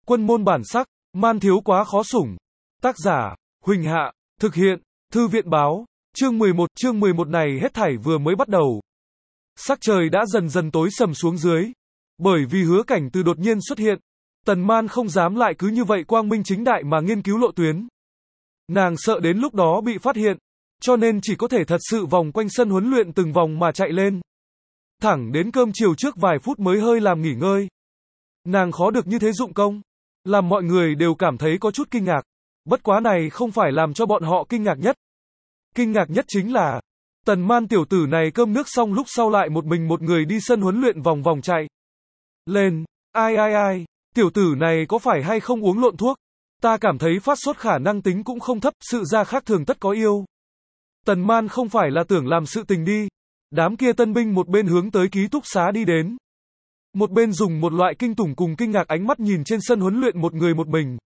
Quân môn bản sắc, man thiếu quá khó sủng. Tác giả, Huỳnh Hạ, thực hiện, Thư viện báo, chương 11 này hết thảy vừa mới bắt đầu. Sắc trời đã dần dần tối sầm xuống dưới. Bởi vì Hứa Cảnh Từ đột nhiên xuất hiện, Tần Man không dám lại cứ như vậy quang minh chính đại mà nghiên cứu lộ tuyến. Nàng sợ đến lúc đó bị phát hiện, cho nên chỉ có thể thật sự vòng quanh sân huấn luyện từng vòng mà chạy lên. Thẳng đến cơm chiều trước vài phút mới hơi làm nghỉ ngơi. Nàng khó được như thế dụng công, làm mọi người đều cảm thấy có chút kinh ngạc. Bất quá này không phải làm cho bọn họ kinh ngạc nhất. Kinh ngạc nhất chính là, Tần Man tiểu tử này cơm nước xong lúc sau lại một mình một người đi sân huấn luyện vòng vòng chạy lên. Ai, tiểu tử này có phải hay không uống lộn thuốc? Ta cảm thấy phát sốt khả năng tính cũng không thấp, sự ra khác thường tất có yêu. Tần Man không phải là tưởng làm sự tình đi. Đám kia tân binh một bên hướng tới ký túc xá đi đến, một bên dùng một loại kinh tủng cùng kinh ngạc ánh mắt nhìn trên sân huấn luyện một người một mình.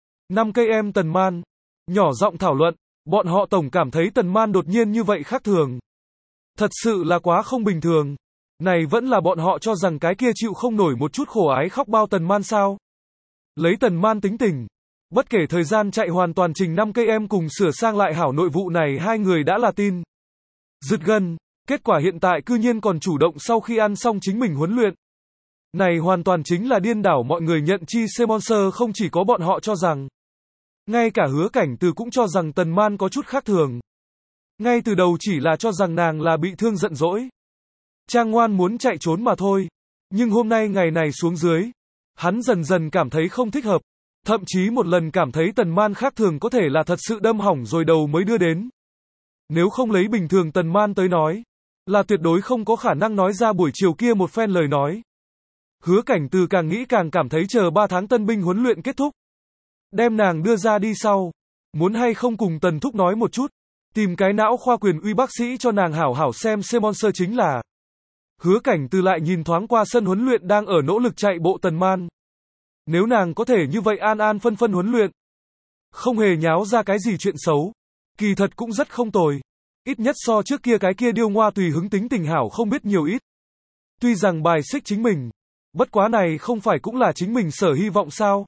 5 cây em Tần Man, nhỏ giọng thảo luận, bọn họ tổng cảm thấy Tần Man đột nhiên như vậy khác thường. Thật sự là quá không bình thường. Này vẫn là bọn họ cho rằng cái kia chịu không nổi một chút khổ ái khóc bao Tần Man sao? Lấy Tần Man tính tình, bất kể thời gian chạy hoàn toàn trình 5 cây em cùng sửa sang lại hảo nội vụ này hai người đã là tin rứt gân. Kết quả hiện tại cư nhiên còn chủ động sau khi ăn xong chính mình huấn luyện. Này hoàn toàn chính là điên đảo mọi người nhận chi Semonser, không chỉ có bọn họ cho rằng. Ngay cả Hứa Cảnh Từ cũng cho rằng Tần Man có chút khác thường. Ngay từ đầu chỉ là cho rằng nàng là bị thương giận dỗi. Trang ngoan muốn chạy trốn mà thôi. Nhưng hôm nay ngày này xuống dưới, hắn dần dần cảm thấy không thích hợp. Thậm chí một lần cảm thấy Tần Man khác thường có thể là thật sự đâm hỏng rồi đầu mới đưa đến. Nếu không lấy bình thường Tần Man tới nói, là tuyệt đối không có khả năng nói ra buổi chiều kia một phen lời nói. Hứa Cảnh Từ càng nghĩ càng cảm thấy chờ 3 tháng tân binh huấn luyện kết thúc, đem nàng đưa ra đi sau, muốn hay không cùng Tần Thúc nói một chút, tìm cái não khoa quyền uy bác sĩ cho nàng hảo hảo xem Semonser chính là. Hứa Cảnh Từ lại nhìn thoáng qua sân huấn luyện đang ở nỗ lực chạy bộ Tần Man. Nếu nàng có thể như vậy an phân huấn luyện, không hề nháo ra cái gì chuyện xấu, kỳ thật cũng rất không tồi. Ít nhất so trước kia cái kia điêu ngoa tùy hứng tính tình hảo không biết nhiều ít. Tuy rằng bài xích chính mình, bất quá này không phải cũng là chính mình sở hy vọng sao?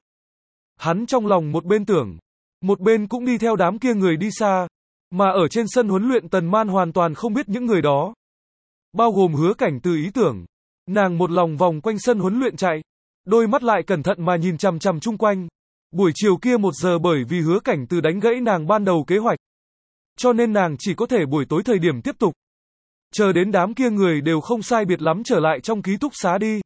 Hắn trong lòng một bên tưởng, một bên cũng đi theo đám kia người đi xa, mà ở trên sân huấn luyện Tần Man hoàn toàn không biết những người đó. Bao gồm Hứa Cảnh Từ ý tưởng, nàng một lòng vòng quanh sân huấn luyện chạy, đôi mắt lại cẩn thận mà nhìn chằm chằm chung quanh. Buổi chiều kia 1 giờ bởi vì Hứa Cảnh Từ đánh gãy nàng ban đầu kế hoạch, cho nên nàng chỉ có thể buổi tối thời điểm tiếp tục. Chờ đến đám kia người đều không sai biệt lắm trở lại trong ký túc xá đi.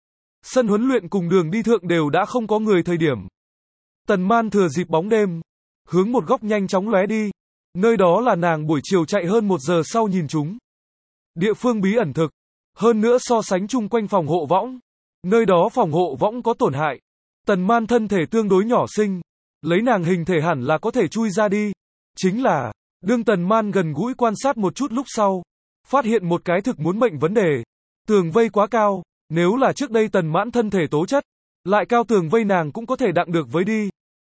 Sân huấn luyện cùng đường đi thượng đều đã không có người thời điểm. Tần Man thừa dịp bóng đêm, hướng một góc nhanh chóng lóe đi. Nơi đó là nàng buổi chiều chạy hơn 1 giờ sau nhìn chúng. Địa phương bí ẩn thực. Hơn nữa so sánh chung quanh phòng hộ võng. Nơi đó phòng hộ võng có tổn hại. Tần Man thân thể tương đối nhỏ xinh. Lấy nàng hình thể hẳn là có thể chui ra đi. Chính là, đương Tần Man gần gũi quan sát một chút lúc sau, phát hiện một cái thực muốn mệnh vấn đề. Tường vây quá cao, nếu là trước đây Tần Mãn thân thể tố chất, lại cao tường vây nàng cũng có thể đặng được với đi.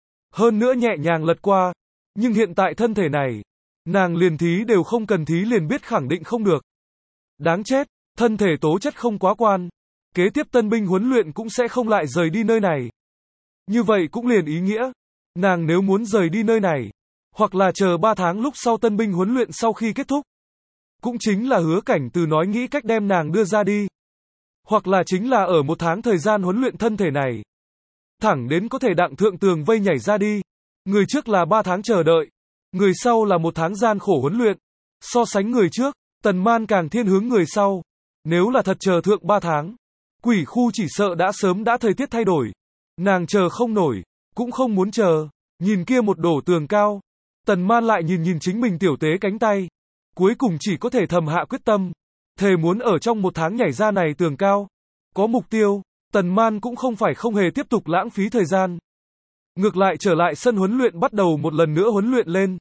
Hơn nữa nhẹ nhàng lật qua, nhưng hiện tại thân thể này, nàng liền thí đều không cần thí liền biết khẳng định không được. Đáng chết, thân thể tố chất không quá quan, kế tiếp tân binh huấn luyện cũng sẽ không lại rời đi nơi này. Như vậy cũng liền ý nghĩa, nàng nếu muốn rời đi nơi này, hoặc là chờ 3 tháng lúc sau tân binh huấn luyện sau khi kết thúc, cũng chính là Hứa Cảnh Từ nói nghĩ cách đem nàng đưa ra đi. Hoặc là chính là ở 1 tháng thời gian huấn luyện thân thể này, thẳng đến có thể đặng thượng tường vây nhảy ra đi. Người trước là 3 tháng chờ đợi, người sau là 1 tháng gian khổ huấn luyện. So sánh người trước, Tần Man càng thiên hướng người sau. Nếu là thật chờ thượng 3 tháng, quỷ khu chỉ sợ đã sớm đã thời tiết thay đổi. Nàng chờ không nổi, cũng không muốn chờ. Nhìn kia một đổ tường cao, Tần Man lại nhìn chính mình tiểu tế cánh tay. Cuối cùng chỉ có thể thầm hạ quyết tâm, thề muốn ở trong 1 tháng nhảy ra này tường cao. Có mục tiêu, Tần Man cũng không phải không hề tiếp tục lãng phí thời gian. Ngược lại trở lại sân huấn luyện bắt đầu một lần nữa huấn luyện lên.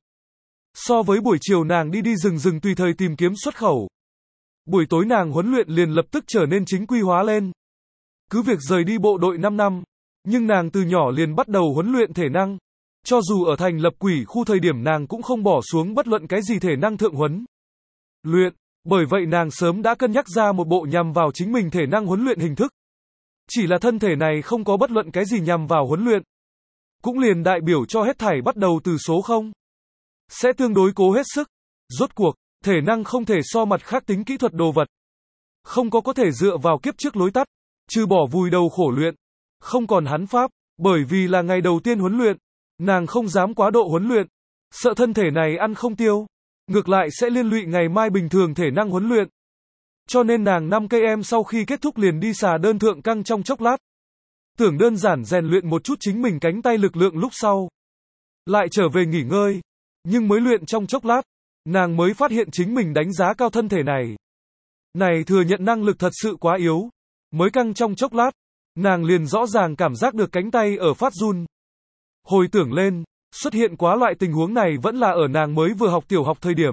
So với buổi chiều nàng đi rừng tùy thời tìm kiếm xuất khẩu, buổi tối nàng huấn luyện liền lập tức trở nên chính quy hóa lên. Cứ việc rời đi bộ đội 5 năm, nhưng nàng từ nhỏ liền bắt đầu huấn luyện thể năng. Cho dù ở thành lập quỷ khu thời điểm nàng cũng không bỏ xuống bất luận cái gì thể năng thượng huấn luyện, bởi vậy nàng sớm đã cân nhắc ra một bộ nhằm vào chính mình thể năng huấn luyện hình thức. Chỉ là thân thể này không có bất luận cái gì nhằm vào huấn luyện. Cũng liền đại biểu cho hết thảy bắt đầu từ số 0. Sẽ tương đối cố hết sức. Rốt cuộc, thể năng không thể so mặt khác tính kỹ thuật đồ vật. Không có thể dựa vào kiếp trước lối tắt. Trừ bỏ vùi đầu khổ luyện. Không còn hắn pháp. Bởi vì là ngày đầu tiên huấn luyện. Nàng không dám quá độ huấn luyện. Sợ thân thể này ăn không tiêu. Ngược lại sẽ liên lụy ngày mai bình thường thể năng huấn luyện. Cho nên nàng 5 cây em sau khi kết thúc liền đi xà đơn thượng căng trong chốc lát. Tưởng đơn giản rèn luyện một chút chính mình cánh tay lực lượng lúc sau. Lại trở về nghỉ ngơi. Nhưng mới luyện trong chốc lát, nàng mới phát hiện chính mình đánh giá cao thân thể này. Này thừa nhận năng lực thật sự quá yếu. Mới căng trong chốc lát, nàng liền rõ ràng cảm giác được cánh tay ở phát run. Hồi tưởng lên, xuất hiện quá loại tình huống này vẫn là ở nàng mới vừa học tiểu học thời điểm.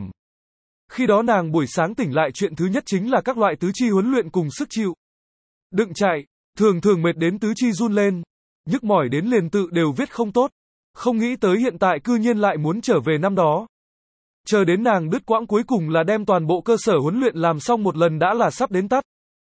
Khi đó nàng buổi sáng tỉnh lại chuyện thứ nhất chính là các loại tứ chi huấn luyện cùng sức chịu. Đựng chạy, thường thường mệt đến tứ chi run lên, nhức mỏi đến liền tự đều viết không tốt. Không nghĩ tới hiện tại cư nhiên lại muốn trở về năm đó. Chờ đến nàng đứt quãng cuối cùng là đem toàn bộ cơ sở huấn luyện làm xong một lần đã là sắp đến tắt.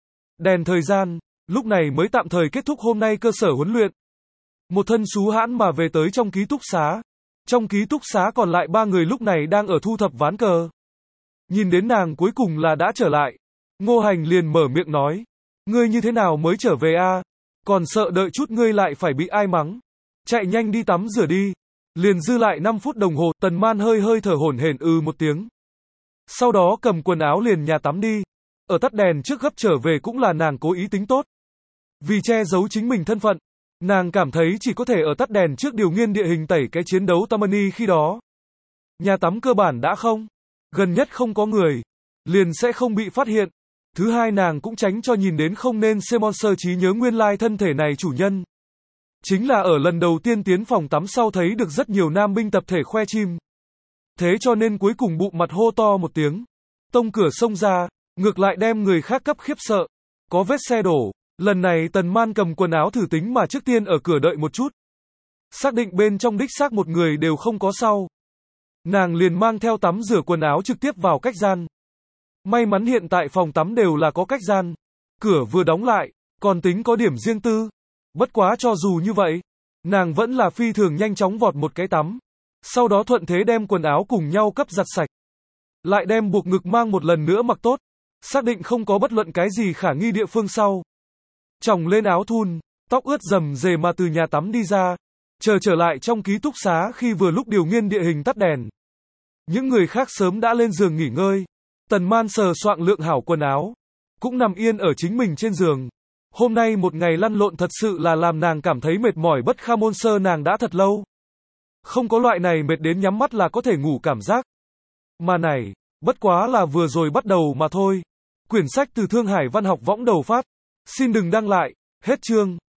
Đèn thời gian, lúc này mới tạm thời kết thúc hôm nay cơ sở huấn luyện. Một thân sú hãn mà về tới trong ký túc xá. Trong ký túc xá còn lại 3 người lúc này đang ở thu thập ván cờ. Nhìn đến nàng cuối cùng là đã trở lại. Ngô Hành liền mở miệng nói. Ngươi như thế nào mới trở về a? Còn sợ đợi chút ngươi lại phải bị ai mắng. Chạy nhanh đi tắm rửa đi. Liền dư lại 5 phút đồng hồ, Tần Man hơi hơi thở hổn hển một tiếng. Sau đó cầm quần áo liền nhà tắm đi. Ở tắt đèn trước gấp trở về cũng là nàng cố ý tính tốt. Vì che giấu chính mình thân phận, nàng cảm thấy chỉ có thể ở tắt đèn trước điều nghiên địa hình tẩy cái chiến đấu Tammany khi đó. Nhà tắm cơ bản đã không. Gần nhất không có người. Liền sẽ không bị phát hiện. Thứ hai nàng cũng tránh cho nhìn đến không nên Monster trí nhớ nguyên lai thân thể này chủ nhân. Chính là ở lần đầu tiên tiến phòng tắm sau thấy được rất nhiều nam binh tập thể khoe chim. Thế cho nên cuối cùng bụng mặt hô to một tiếng. Tông cửa xông ra, ngược lại đem người khác cấp khiếp sợ. Có vết xe đổ. Lần này Tần Man cầm quần áo thử tính mà trước tiên ở cửa đợi một chút. Xác định bên trong đích xác một người đều không có sau. Nàng liền mang theo tắm rửa quần áo trực tiếp vào cách gian. May mắn hiện tại phòng tắm đều là có cách gian. Cửa vừa đóng lại, còn tính có điểm riêng tư. Bất quá cho dù như vậy, nàng vẫn là phi thường nhanh chóng vọt một cái tắm. Sau đó thuận thế đem quần áo cùng nhau cấp giặt sạch. Lại đem buộc ngực mang một lần nữa mặc tốt. Xác định không có bất luận cái gì khả nghi địa phương sau. Chồng lên áo thun, tóc ướt rầm rề mà từ nhà tắm đi ra. Trở lại trong ký túc xá khi vừa lúc điều nghiên địa hình tắt đèn. Những người khác sớm đã lên giường nghỉ ngơi. Tần Man sờ soạng lượng hảo quần áo. Cũng nằm yên ở chính mình trên giường. Hôm nay một ngày lăn lộn thật sự là làm nàng cảm thấy mệt mỏi bất kham môn sơ nàng đã thật lâu. Không có loại này mệt đến nhắm mắt là có thể ngủ cảm giác. Mà này, bất quá là vừa rồi bắt đầu mà thôi. Quyển sách từ Thương Hải Văn học võng đầu phát. Xin đừng đăng lại, hết chương.